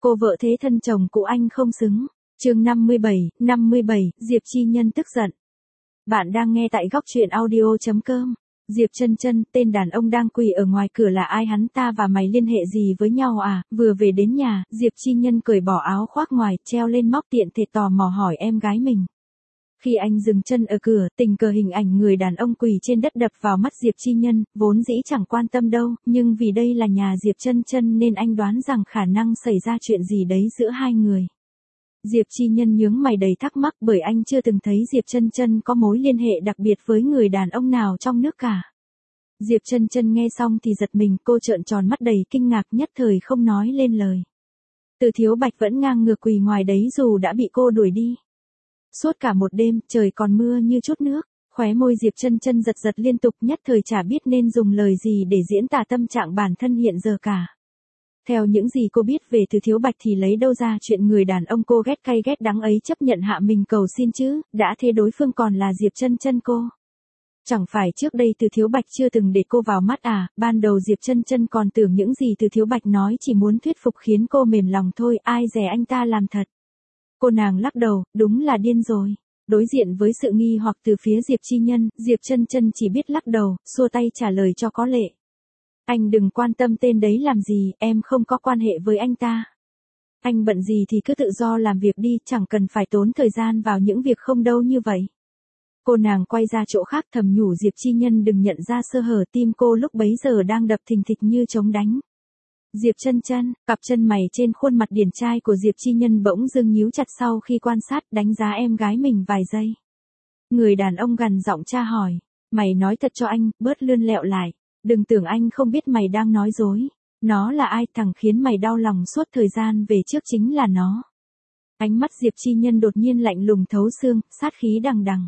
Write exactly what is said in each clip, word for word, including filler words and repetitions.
Cô vợ thế thân chồng cũ anh không xứng. Chương năm mươi bảy, năm mươi bảy, Diệp Chi Nhân tức giận. Bạn đang nghe tại góc truyện audio chấm com. Diệp Chân Chân, tên đàn ông đang quỳ ở ngoài cửa là ai, hắn ta và mày liên hệ gì với nhau à? Vừa về đến nhà, Diệp Chi Nhân cởi bỏ áo khoác ngoài, treo lên móc tiện thể tò mò hỏi em gái mình. Khi anh dừng chân ở cửa, tình cờ hình ảnh người đàn ông quỳ trên đất đập vào mắt Diệp Chi Nhân, vốn dĩ chẳng quan tâm đâu, nhưng vì đây là nhà Diệp Chân Chân nên anh đoán rằng khả năng xảy ra chuyện gì đấy giữa hai người. Diệp Chi Nhân nhướng mày đầy thắc mắc bởi anh chưa từng thấy Diệp Chân Chân có mối liên hệ đặc biệt với người đàn ông nào trong nước cả. Diệp Chân Chân nghe xong thì giật mình, cô trợn tròn mắt đầy kinh ngạc, nhất thời không nói lên lời. Từ Thiếu Bạch vẫn ngang ngược quỳ ngoài đấy dù đã bị cô đuổi đi. Suốt cả một đêm, trời còn mưa như chút nước, khóe môi Diệp Chân Chân giật giật liên tục, nhất thời chả biết nên dùng lời gì để diễn tả tâm trạng bản thân hiện giờ cả. Theo những gì cô biết về Từ Thiếu Bạch thì lấy đâu ra chuyện người đàn ông cô ghét cay ghét đắng ấy chấp nhận hạ mình cầu xin chứ, đã thế đối phương còn là Diệp Chân Chân cô. Chẳng phải trước đây Từ Thiếu Bạch chưa từng để cô vào mắt à, ban đầu Diệp Chân Chân còn tưởng những gì Từ Thiếu Bạch nói chỉ muốn thuyết phục khiến cô mềm lòng thôi, ai dè anh ta làm thật. Cô nàng lắc đầu, đúng là điên rồi. Đối diện với sự nghi hoặc từ phía Diệp Chi Nhân, Diệp Chân Chân chỉ biết lắc đầu, xua tay trả lời cho có lệ. Anh đừng quan tâm tên đấy làm gì, em không có quan hệ với anh ta. Anh bận gì thì cứ tự do làm việc đi, chẳng cần phải tốn thời gian vào những việc không đâu như vậy. Cô nàng quay ra chỗ khác thầm nhủ Diệp Chi Nhân đừng nhận ra sơ hở, tim cô lúc bấy giờ đang đập thình thịch như trống đánh. Diệp Chân Chân, cặp chân mày trên khuôn mặt điển trai của Diệp Chi Nhân bỗng dưng nhíu chặt sau khi quan sát đánh giá em gái mình vài giây. Người đàn ông gằn giọng tra hỏi, mày nói thật cho anh, bớt lươn lẹo lại, đừng tưởng anh không biết mày đang nói dối. Nó là ai, thằng khiến mày đau lòng suốt thời gian về trước chính là nó. Ánh mắt Diệp Chi Nhân đột nhiên lạnh lùng thấu xương, sát khí đằng đằng.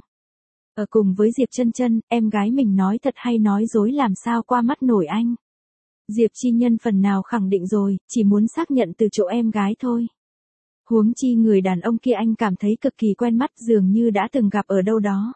Ở cùng với Diệp Chân Chân, em gái mình nói thật hay nói dối làm sao qua mắt nổi anh. Diệp Chi Nhân phần nào khẳng định rồi, chỉ muốn xác nhận từ chỗ em gái thôi. Huống chi người đàn ông kia anh cảm thấy cực kỳ quen mắt, dường như đã từng gặp ở đâu đó.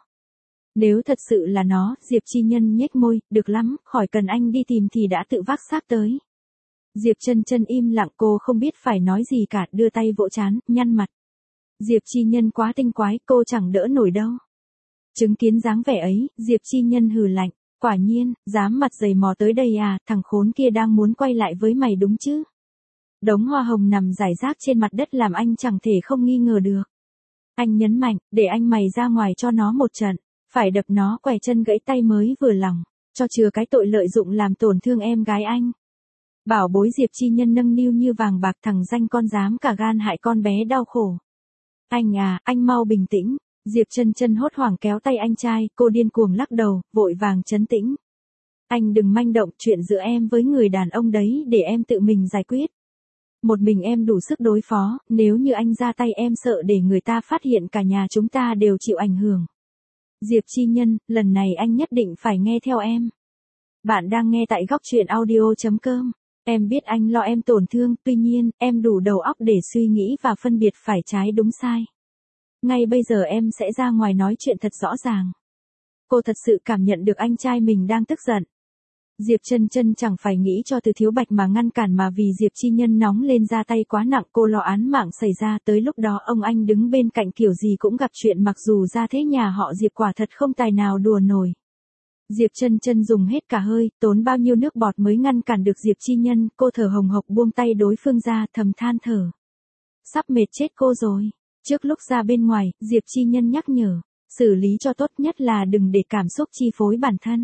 Nếu thật sự là nó, Diệp Chi Nhân nhếch môi, được lắm, khỏi cần anh đi tìm thì đã tự vác xác tới. Diệp Chân Chân im lặng, cô không biết phải nói gì cả, đưa tay vỗ trán, nhăn mặt. Diệp Chi Nhân quá tinh quái, cô chẳng đỡ nổi đâu. Chứng kiến dáng vẻ ấy, Diệp Chi Nhân hừ lạnh. Quả nhiên, dám mặt dày mò tới đây à, thằng khốn kia đang muốn quay lại với mày đúng chứ. Đống hoa hồng nằm rải rác trên mặt đất làm anh chẳng thể không nghi ngờ được. Anh nhấn mạnh, để anh mày ra ngoài cho nó một trận, phải đập nó quẻ chân gãy tay mới vừa lòng, cho chừa cái tội lợi dụng làm tổn thương em gái anh. Bảo bối Diệp Chi Nhân nâng niu như vàng bạc, thằng danh con dám cả gan hại con bé đau khổ. Anh à, anh mau bình tĩnh. Diệp Chân Chân hốt hoảng kéo tay anh trai, cô điên cuồng lắc đầu, vội vàng trấn tĩnh. Anh đừng manh động, chuyện giữa em với người đàn ông đấy để em tự mình giải quyết. Một mình em đủ sức đối phó, nếu như anh ra tay em sợ để người ta phát hiện cả nhà chúng ta đều chịu ảnh hưởng. Diệp Chi Nhân, lần này anh nhất định phải nghe theo em. Bạn đang nghe tại góc truyện audio chấm com. Em biết anh lo em tổn thương, tuy nhiên, em đủ đầu óc để suy nghĩ và phân biệt phải trái đúng sai. Ngay bây giờ em sẽ ra ngoài nói chuyện thật rõ ràng. Cô thật sự cảm nhận được anh trai mình đang tức giận. Diệp Chân Chân chẳng phải nghĩ cho Từ Thiếu Bạch mà ngăn cản mà vì Diệp Chi Nhân nóng lên ra tay quá nặng, cô lo án mạng xảy ra, tới lúc đó ông anh đứng bên cạnh kiểu gì cũng gặp chuyện, mặc dù ra thế nhà họ Diệp quả thật không tài nào đùa nổi. Diệp Chân Chân dùng hết cả hơi, tốn bao nhiêu nước bọt mới ngăn cản được Diệp Chi Nhân, cô thở hồng hộc buông tay đối phương ra, thầm than thở. Sắp mệt chết cô rồi. Trước lúc ra bên ngoài, Diệp Chi Nhân nhắc nhở, xử lý cho tốt nhất là đừng để cảm xúc chi phối bản thân.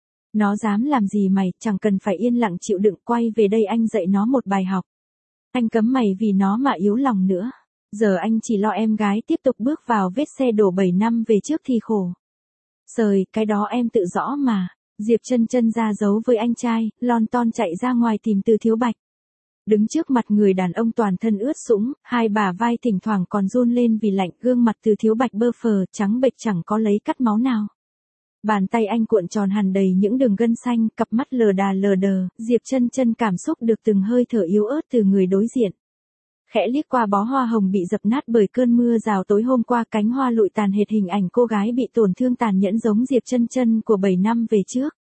Nó dám làm gì mày, chẳng cần phải yên lặng chịu đựng, quay về đây anh dạy nó một bài học. Anh cấm mày vì nó mà yếu lòng nữa. Giờ anh chỉ lo em gái tiếp tục bước vào vết xe đổ bảy năm về trước thì khổ. Sời, cái đó em tự rõ mà. Diệp Chân Chân ra giấu với anh trai, lon ton chạy ra ngoài tìm Từ Thiếu Bạch. Đứng trước mặt người đàn ông toàn thân ướt sũng, hai bả vai thỉnh thoảng còn run lên vì lạnh, gương mặt Từ Thiếu Bạch bơ phờ, trắng bệch chẳng có lấy cắt máu nào. Bàn tay anh cuộn tròn hằn đầy những đường gân xanh, cặp mắt lờ đà lờ đờ, Diệp Chân Chân cảm xúc được từng hơi thở yếu ớt từ người đối diện. Khẽ liếc qua bó hoa hồng bị dập nát bởi cơn mưa rào tối hôm qua, cánh hoa lụi tàn hệt hình ảnh cô gái bị tổn thương tàn nhẫn giống Diệp Chân Chân của bảy năm về trước.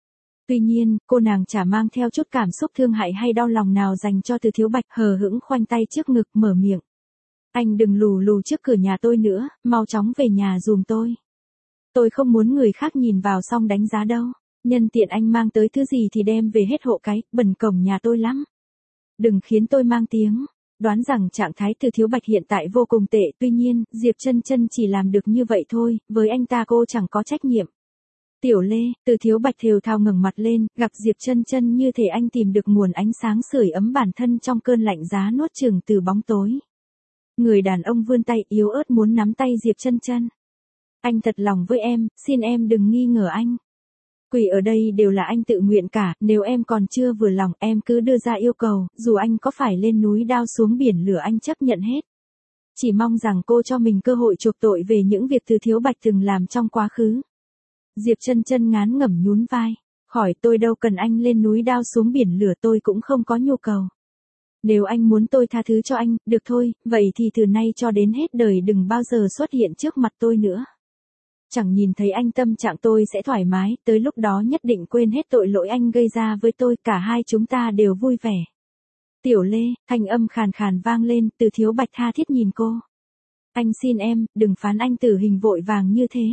Tuy nhiên, cô nàng chả mang theo chút cảm xúc thương hại hay đau lòng nào dành cho Từ Thiếu Bạch, hờ hững khoanh tay trước ngực mở miệng. Anh đừng lù lù trước cửa nhà tôi nữa, mau chóng về nhà giùm tôi. Tôi không muốn người khác nhìn vào xong đánh giá đâu. Nhân tiện anh mang tới thứ gì thì đem về hết hộ cái, bẩn cổng nhà tôi lắm. Đừng khiến tôi mang tiếng. Đoán rằng trạng thái Từ Thiếu Bạch hiện tại vô cùng tệ, tuy nhiên, Diệp Chân Chân chỉ làm được như vậy thôi, với anh ta cô chẳng có trách nhiệm. Tiểu Lê, Từ Thiếu Bạch thều thào ngẩng mặt lên, gặp Diệp Chân Chân như thể anh tìm được nguồn ánh sáng sưởi ấm bản thân trong cơn lạnh giá nuốt chửng từ bóng tối. Người đàn ông vươn tay yếu ớt muốn nắm tay Diệp Chân Chân. Anh thật lòng với em, xin em đừng nghi ngờ anh. Quỷ ở đây đều là anh tự nguyện cả, nếu em còn chưa vừa lòng em cứ đưa ra yêu cầu, dù anh có phải lên núi đao xuống biển lửa anh chấp nhận hết. Chỉ mong rằng cô cho mình cơ hội chuộc tội về những việc Từ Thiếu Bạch từng làm trong quá khứ. Diệp Chân Chân ngán ngẩm nhún vai, khỏi tôi đâu cần anh lên núi đao xuống biển lửa tôi cũng không có nhu cầu. Nếu anh muốn tôi tha thứ cho anh, được thôi, vậy thì từ nay cho đến hết đời đừng bao giờ xuất hiện trước mặt tôi nữa. Chẳng nhìn thấy anh tâm trạng tôi sẽ thoải mái, tới lúc đó nhất định quên hết tội lỗi anh gây ra với tôi, cả hai chúng ta đều vui vẻ. Tiểu Lê, thanh âm khàn khàn vang lên, Từ Thiếu Bạch tha thiết nhìn cô. Anh xin em, đừng phán anh tử hình vội vàng như thế.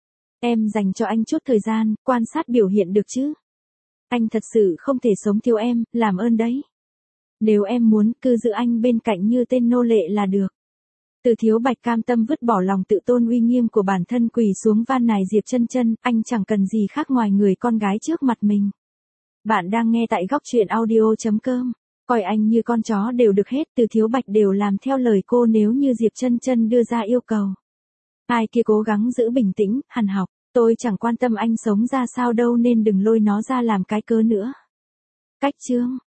Em dành cho anh chút thời gian, quan sát biểu hiện được chứ. Anh thật sự không thể sống thiếu em, làm ơn đấy. Nếu em muốn, cứ giữ anh bên cạnh như tên nô lệ là được. Từ Thiếu Bạch cam tâm vứt bỏ lòng tự tôn uy nghiêm của bản thân quỳ xuống van nài Diệp Chân Chân, anh chẳng cần gì khác ngoài người con gái trước mặt mình. Bạn đang nghe tại góc truyện audio chấm com. Coi anh như con chó đều được hết, Từ Thiếu Bạch đều làm theo lời cô nếu như Diệp Chân Chân đưa ra yêu cầu. Ai kia cố gắng giữ bình tĩnh, hằn học, tôi chẳng quan tâm anh sống ra sao đâu nên đừng lôi nó ra làm cái cớ nữa. Cách chương